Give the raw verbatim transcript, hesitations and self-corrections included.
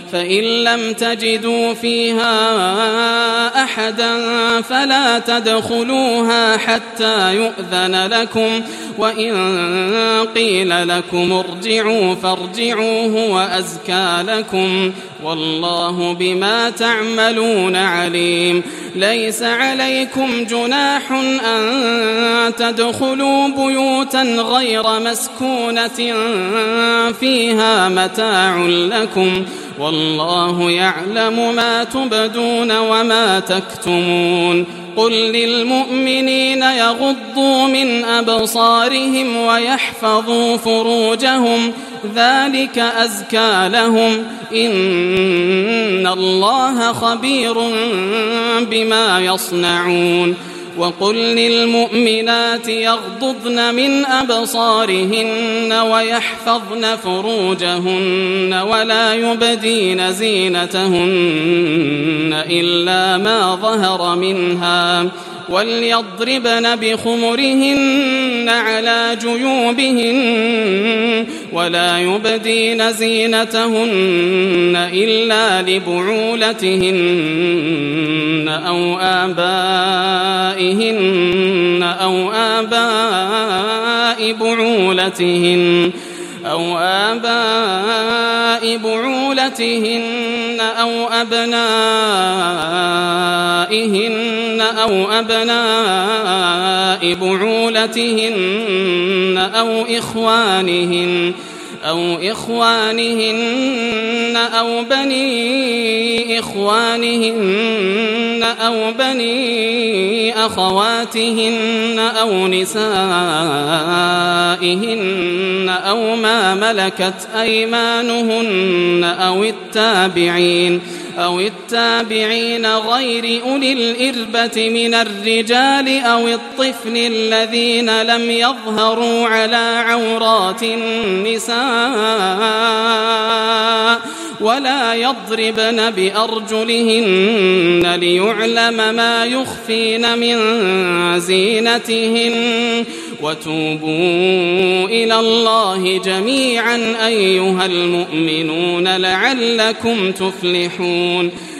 فإن لم تجدوا فيها أحدا فلا تدخلوها حتى يؤذن لكم، وإن قيل لكم ارجعوا فارجعوا هو أزكى لكم، والله بما تعملون عليم. ليس عليكم جناح أن تدخلوا بيوتا غير مسكونة فيها متاع لكم، والله يعلم ما تبدون وما تكتمون. قل للمؤمنين يغضوا من أبصارهم ويحفظوا فروجهم ذلك أزكى لهم، إن الله خبير بما يصنعون. وقل للمؤمنات يغضضن من أبصارهن ويحفظن فروجهن ولا يبدين زينتهن إلا ما ظهر منها، وليضربن بخمرهن على جيوبهن ولا يبدين زينتهن إلا لبعولتهن أو آبائهن أو آباء بعولتهن أو آباء بعولتهن أو أبنائهن أو أبناء بعولتهن أو إخوانهن أو إخوانهن أو بني إخوانهن أو بني أخواتهن أو نسائهن أو ما ملكت أيمانهن أو التابعين أو التابعين غير أولي الإربة من الرجال أو الطفل الذين لم يظهروا على عورات النساء، ولا يضربن بأرجلهن ليعلم ما يخفين من زينتهن، وتوبوا إلى الله جميعا أيها المؤمنون لعلكم تفلحون.